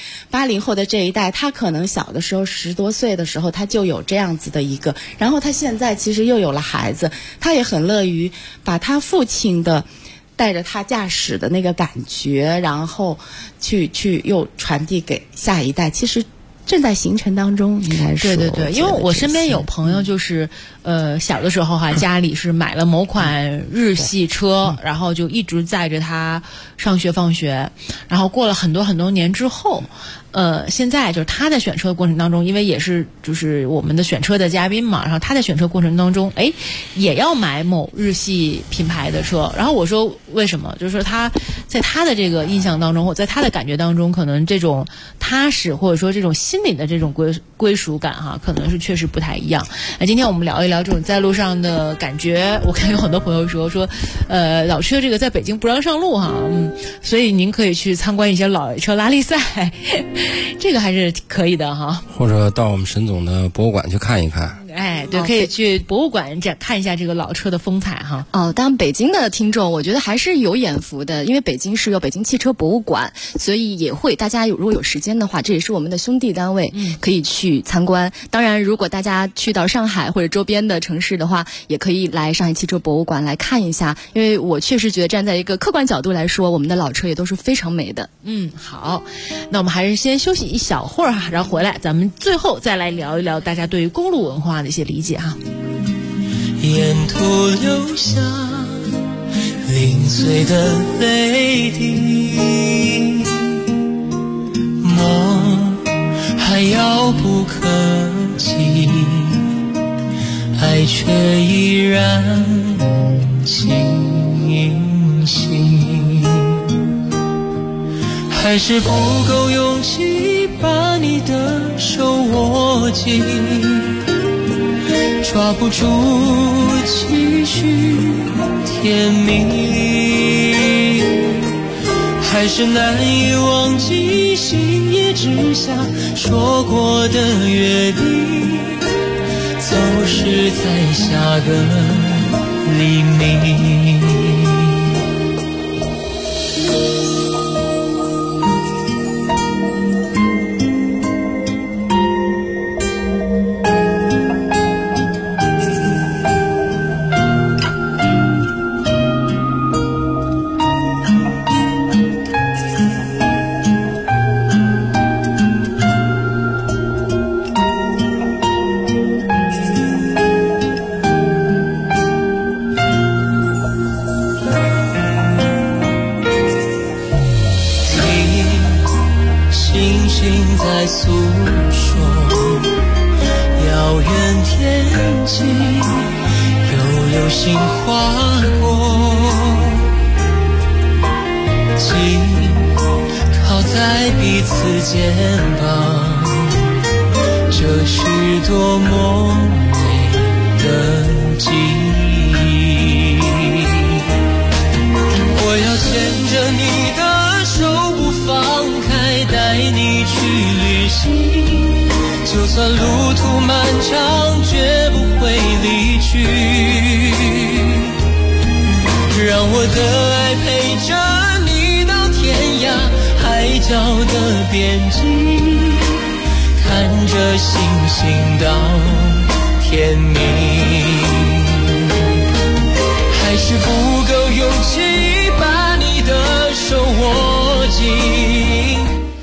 ，80后的这一代，他可能小的时候10多岁的时候他就有这样子的一个，然后他现在其实又有了孩子，他也很乐于把他父亲的带着他驾驶的那个感觉，然后去又传递给下一代，其实正在形成当中，应该是。 对，因为我身边有朋友就是小的时候哈，家里是买了某款日系车，然后就一直载着他上学放学，然后过了很多很多年之后，现在就是他在选车的过程当中，因为也是就是我们的选车的嘉宾嘛，然后他在选车过程当中，也要买某日系品牌的车，然后我说为什么？就是说他在他的这个印象当中，或在他的感觉当中，可能这种踏实或者说这种心理的这种归属感哈，可能是确实不太一样。那今天我们聊一聊这种在路上的感觉。我看有很多朋友说，老车这个在北京不让上路哈，所以您可以去参观一些老车拉力赛。这个还是可以的哈， 或者到我们沈总的博物馆去看一看。 对，可以去博物馆看一下这个老车的风采哈。 当然北京的听众我觉得还是有眼福的，因为北京是有北京汽车博物馆，所以也会大家如果有时间的话，这也是我们的兄弟单位，可以去参观。当然如果大家去到上海或者周边的城市的话，也可以来上海汽车博物馆来看一下，因为我确实觉得站在一个客观角度来说，我们的老车也都是非常美的。 好，那我们还是先休息一小会儿哈，然后回来咱们最后再来聊一聊大家对于公路文化的一些理解哈。 沿途留下零碎的泪滴，梦还遥不可及，爱却依然清晰，还是不够勇气把你的手握紧，抓不住期许甜蜜，还是难以忘记星夜之下说过的约定，总是在下个黎明。在诉说遥远天际，有流星划过，紧靠在彼此肩膀，这是多么美的记忆。我要牵着你的手不放开，带你去旅行，就算路途漫长，绝不会离去。让我的爱陪着你到天涯海角的边际，看着星星到天明。还是不够勇气把你的手握紧。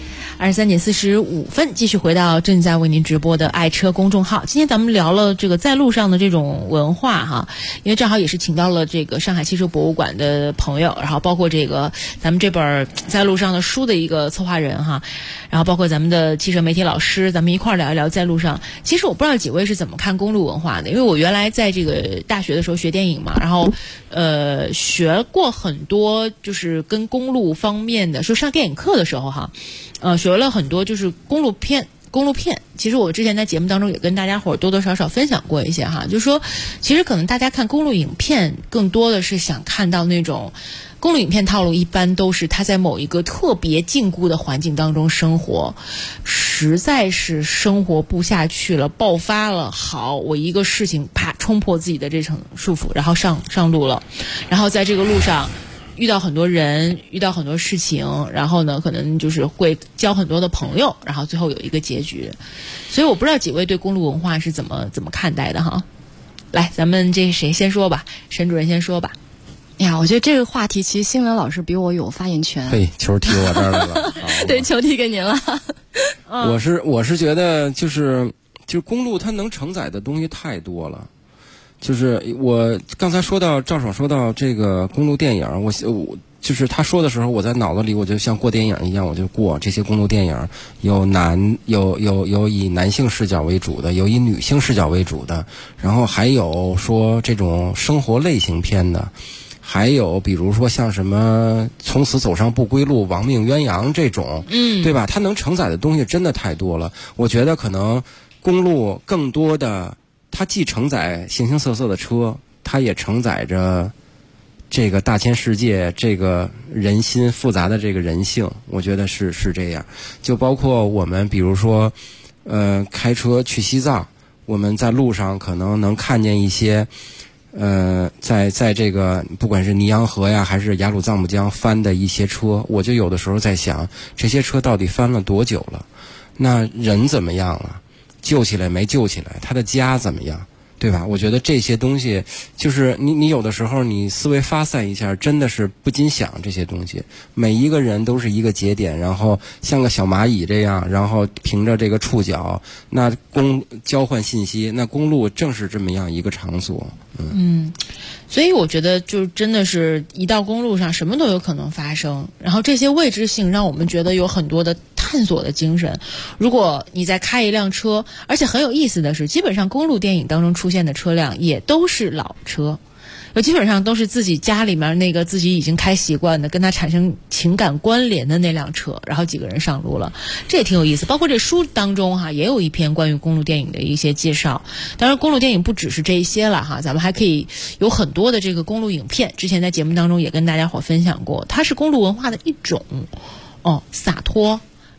23:45，继续回到正在为您直播的爱车公众号。今天咱们聊了这个在路上的这种文化哈，因为正好也是请到了这个上海汽车博物馆的朋友，然后包括这个咱们这本在路上的书的一个策划人哈，然后包括咱们的汽车媒体老师，咱们一块儿聊一聊在路上。其实我不知道几位是怎么看公路文化的，因为我原来在这个大学的时候学电影嘛，然后学过很多就是跟公路方面的，就上电影课的时候哈，学了很多就是公路片。其实我之前在节目当中也跟大家伙多多少少分享过一些哈，就是说其实可能大家看公路影片更多的是想看到那种公路影片套路，一般都是他在某一个特别禁锢的环境当中生活，实在是生活不下去了，爆发了，好，我一个事情啪冲破自己的这层束缚，然后上路了，然后在这个路上遇到很多人，遇到很多事情，然后呢可能就是会交很多的朋友，然后最后有一个结局。所以我不知道几位对公路文化是怎么看待的哈。来，咱们这谁先说吧，沈主任先说吧。 呀，我觉得这个话题其实新闻老师比我有发言权。 对，球踢我这儿来了。 对，球踢给您了。 我是觉得就是公路它能承载的东西太多了。就是我刚才赵爽说到这个公路电影，我就是他说的时候，我在脑子里我就像过电影一样，我就过这些公路电影，有以男性视角为主的，有以女性视角为主的，然后还有说这种生活类型片的，还有比如说像什么从此走上不归路、亡命鸳鸯这种，对吧？它能承载的东西真的太多了。我觉得可能公路更多的。它既承载形形色色的车，它也承载着这个大千世界，这个人心复杂的这个人性，我觉得是这样。就包括我们比如说开车去西藏，我们在路上可能能看见一些在这个不管是尼洋河呀还是雅鲁藏布江翻的一些车，我就有的时候在想，这些车到底翻了多久了？那人怎么样了？救起来没救起来，他的家怎么样，对吧？我觉得这些东西就是你有的时候你思维发散一下，真的是不禁想这些东西。每一个人都是一个节点，然后像个小蚂蚁这样，然后凭着这个触角，那交换信息，那公路正是这么样一个场所。 所以我觉得就真的是一到公路上什么都有可能发生，然后这些未知性让我们觉得有很多的探索的精神。如果你在开一辆车，而且很有意思的是，基本上公路电影当中出现的车辆也都是老车，基本上都是自己家里面那个自己已经开习惯的，跟他产生情感关联的那辆车，然后几个人上路了，这也挺有意思。包括这书当中哈，也有一篇关于公路电影的一些介绍。当然公路电影不只是这一些了哈，咱们还可以有很多的这个公路影片，之前在节目当中也跟大家伙分享过，它是公路文化的一种。洒脱，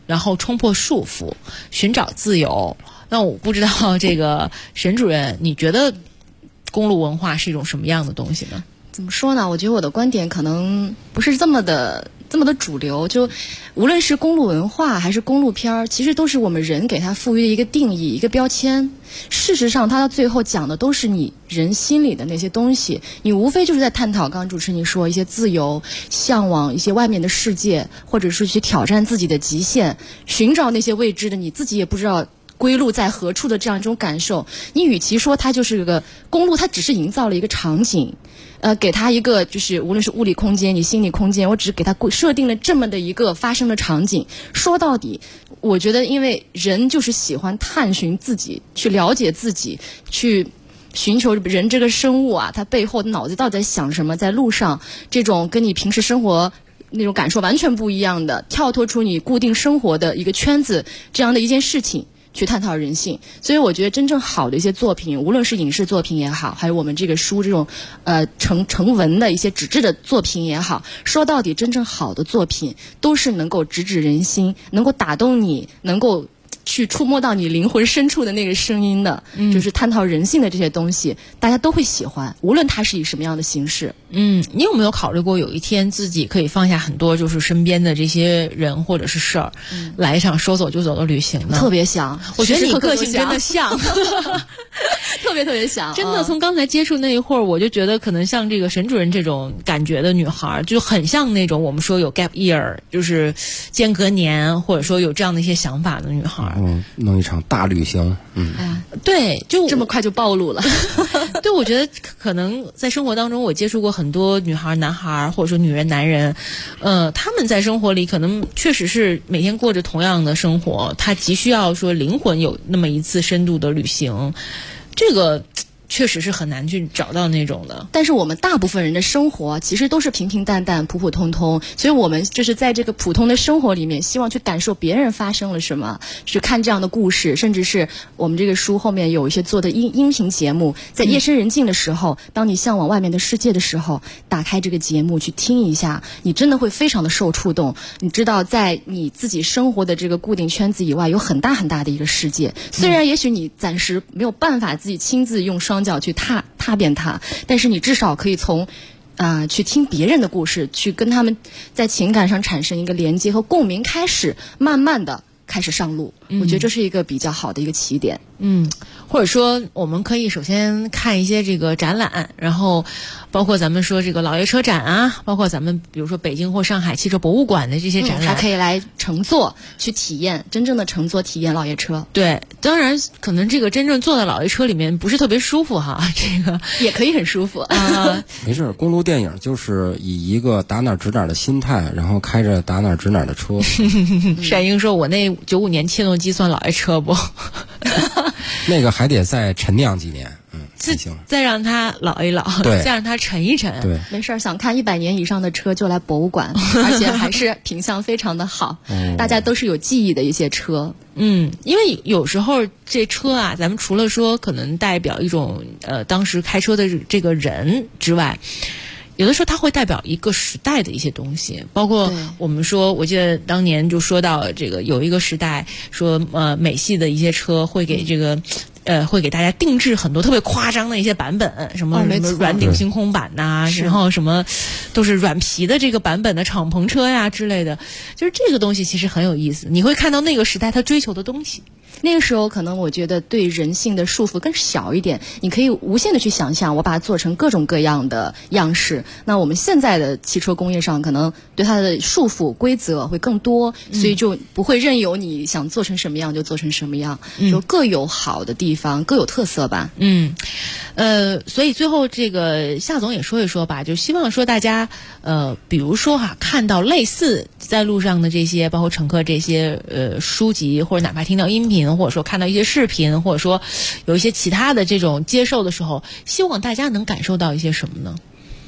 然后冲破束缚，寻找自由。那我不知道这个沈主任，你觉得公路文化是一种什么样的东西呢？ 怎么说呢？我觉得我的观点可能不是这么的主流。就无论是公路文化还是公路片儿，其实都是我们人给它赋予的一个定义、一个标签。事实上，它到最后讲的都是你人心里的那些东西。你无非就是在探讨，刚刚主持人你说一些自由、向往一些外面的世界，或者是去挑战自己的极限，寻找那些未知的，你自己也不知道归路在何处的这样一种感受。你与其说它就是个公路，它只是营造了一个场景，给它一个就是无论是物理空间、你心理空间，我只是给它设定了这么的一个发生的场景。说到底，我觉得因为人就是喜欢探寻自己，去了解自己，去寻求人这个生物啊，它背后脑子到底在想什么，在路上这种跟你平时生活那种感受完全不一样的，跳脱出你固定生活的一个圈子，这样的一件事情去探讨人性。所以我觉得真正好的一些作品，无论是影视作品也好，还有我们这个书这种成文的一些纸质的作品也好，说到底真正好的作品都是能够直指人心，能够打动你，能够去触摸到你灵魂深处的那个声音的，就是探讨人性的这些东西，大家都会喜欢，无论它是以什么样的形式。 你有没有考虑过有一天自己可以放下很多就是身边的这些人或者是事儿，来一场说走就走的旅行呢？ 特别想， 我觉得你个性真的像， 特别想。 真的，从刚才接触那一会儿，我就觉得可能像这个沈主任这种感觉的女孩，就很像那种我们说有 gap year， 就是间隔年，或者说有这样的一些想法的女孩。 弄一场大旅行。 对，就这么快就暴露了。 对，我觉得可能在生活当中，我接触过很多女孩、男孩，或者说女人、男人，他们在生活里可能确实是每天过着同样的生活，他急需要说灵魂有那么一次深度的旅行，这个确实是很难去找到那种的。 但是我们大部分人的生活其实都是平平淡淡、普普通通，所以我们就是在这个普通的生活里面，希望去感受别人发生了什么，去看这样的故事，甚至是我们这个书后面有一些做的音频节目，在夜深人静的时候，当你向往外面的世界的时候，打开这个节目去听一下，你真的会非常的受触动。你知道在你自己生活的这个固定圈子以外，有很大很大的一个世界，虽然也许你暂时没有办法自己亲自用双脚去踏遍它，但是你至少可以从去听别人的故事，去跟他们在情感上产生一个连接和共鸣，慢慢的开始上路。我觉得这是一个比较好的一个起点。 或者说我们可以首先看一些这个展览，然后包括咱们说这个老爷车展啊，包括咱们比如说北京或上海汽车博物馆的这些展览， 还可以来乘坐去体验真正的乘坐体验老爷车。 对，当然可能这个真正坐在老爷车里面不是特别舒服哈，这个也可以很舒服没事，公路电影就是以一个打哪儿指哪儿的心态，然后开着打哪儿指哪儿的车。 单英说我那95年切诺基算老爷车不？ 那个还得再陈酿几年， 再让它老一老，再让它沉一沉。 对， 没事，想看100年以上的车就来博物馆，而且还是品相非常的好，大家都是有记忆的一些车。 因为有时候这车啊，咱们除了说可能代表一种当时开车的这个人之外，有的时候它会代表一个时代的一些东西，包括我们说，我记得当年就说到这个有一个时代，说美系的一些车会给这个会给大家定制很多特别夸张的一些版本，什么软顶星空版呐，然后什么都是软皮的这个版本的敞篷车呀之类的，就是这个东西其实很有意思，你会看到那个时代他追求的东西。 那个时候可能我觉得对人性的束缚更小一点，你可以无限的去想象，我把它做成各种各样的样式。那我们现在的汽车工业上可能对它的束缚规则会更多，所以就不会任由你想做成什么样就做成什么样，就各有好的地方，各有特色吧。 所以最后这个夏总也说一说吧，就希望说大家比如说看到类似在路上的这些包括乘客这些书籍，或者哪怕听到音频，或者说看到一些视频，或者说有一些其他的这种接受的时候，希望大家能感受到一些什么呢？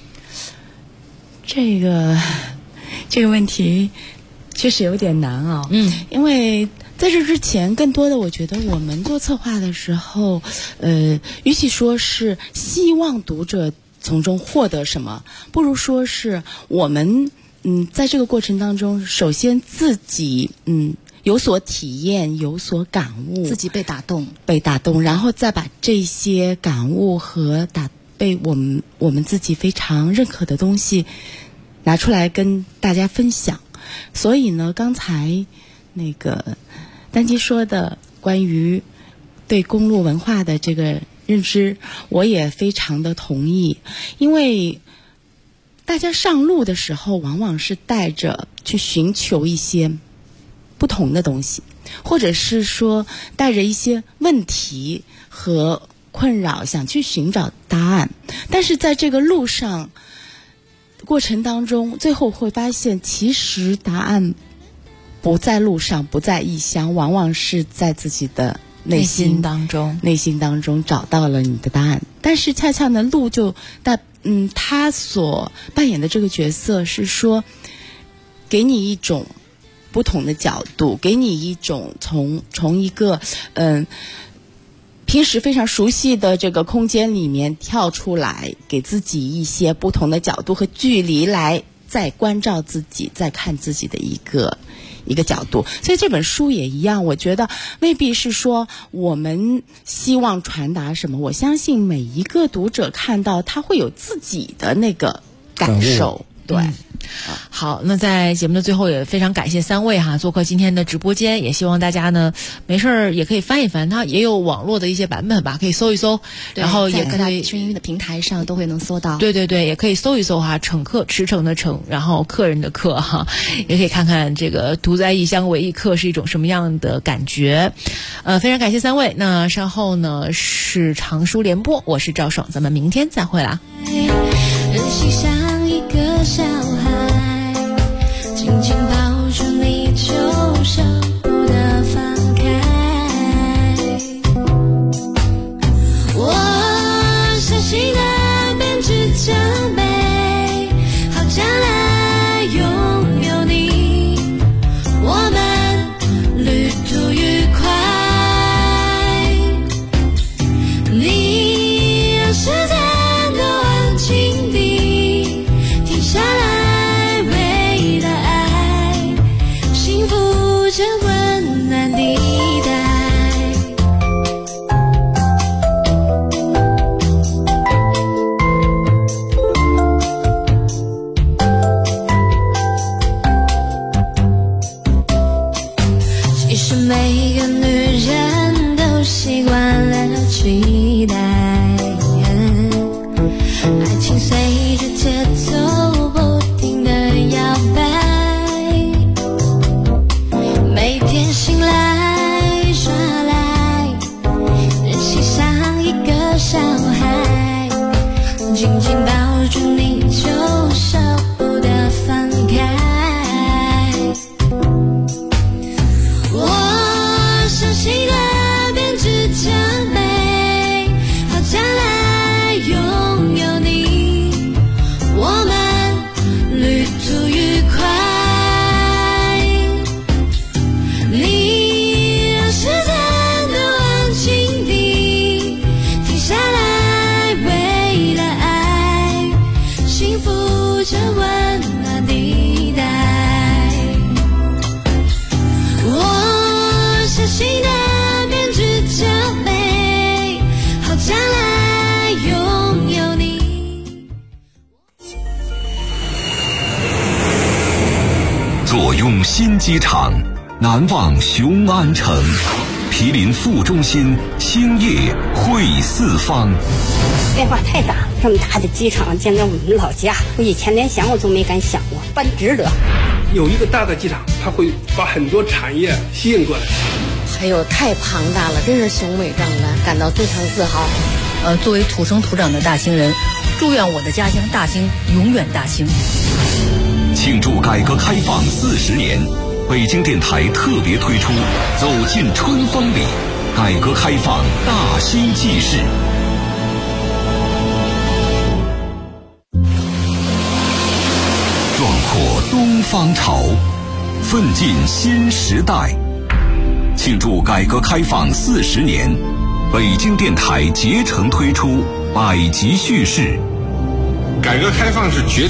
这个问题确实有点难啊。因为在这之前，更多的我觉得我们做策划的时候，与其说是希望读者从中获得什么，不如说是我们在这个过程当中，首先自己有所体验，有所感悟， 自己被打动， 然后再把这些感悟和被我们自己非常认可的东西拿出来跟大家分享。所以呢，刚才那个丹姬说的关于对公路文化的这个认知，我也非常的同意。因为大家上路的时候往往是带着去寻求一些不同的东西，或者是说带着一些问题和困扰想去寻找答案，但是在这个路上过程当中，最后会发现其实答案不在路上，不在异乡，往往是在自己的内心当中找到了你的答案。但是恰恰呢，路就他所扮演的这个角色是说，给你一种不同的角度，给你一种从一个平时非常熟悉的这个空间里面跳出来，给自己一些不同的角度和距离来再关照自己，再看自己的一个角度。所以这本书也一样，我觉得未必是说我们希望传达什么，我相信每一个读者看到他会有自己的那个感受。对。 好，那在节目的最后也非常感谢3位做客今天的直播间，也希望大家呢没事儿也可以翻一翻，它也有网络的一些版本吧，可以搜一搜，然后也可以在各大声音的平台上都会能搜到。 对，也可以搜一搜乘客，驰骋的骋，然后客人的客也可以看看这个独在异乡为异客是一种什么样的感觉。非常感谢3位，那稍后呢是长书联播，我是赵爽，咱们明天再会啦。 人心像一个小孩，紧紧抱住你就舍不得放开。我小心地编织奖杯，好将来拥有你，我们旅途愉快。你让时间温暖地带，其实每个女人都习惯了期待，爱情随着节奏不停地摇摆，醒来耍赖，人心像一个小孩，紧紧抱住你就舍不得放开。我小心地编织奖杯，好将来拥有你，我们旅途愉快。这温暖地带，我小心地编织奖杯，好将来拥有你。 坐拥新机场，难忘雄安城，毗邻副中心，兴业汇四方。 变化太大，这么大的机场建在我们老家，我以前连想我都没敢想过，办值得。 有一个大的机场，它会把很多产业吸引过来。 还有太庞大了，真是雄伟壮观，感到非常自豪。作为土生土长的大兴人，祝愿我的家乡大兴永远大兴。 庆祝改革开放40年，北京电台特别推出《走进春风里》，改革开放大兴纪事。壮阔东方潮，奋进新时代。庆祝改革开放40年，北京电台竭诚推出百集叙事。 改革开放是决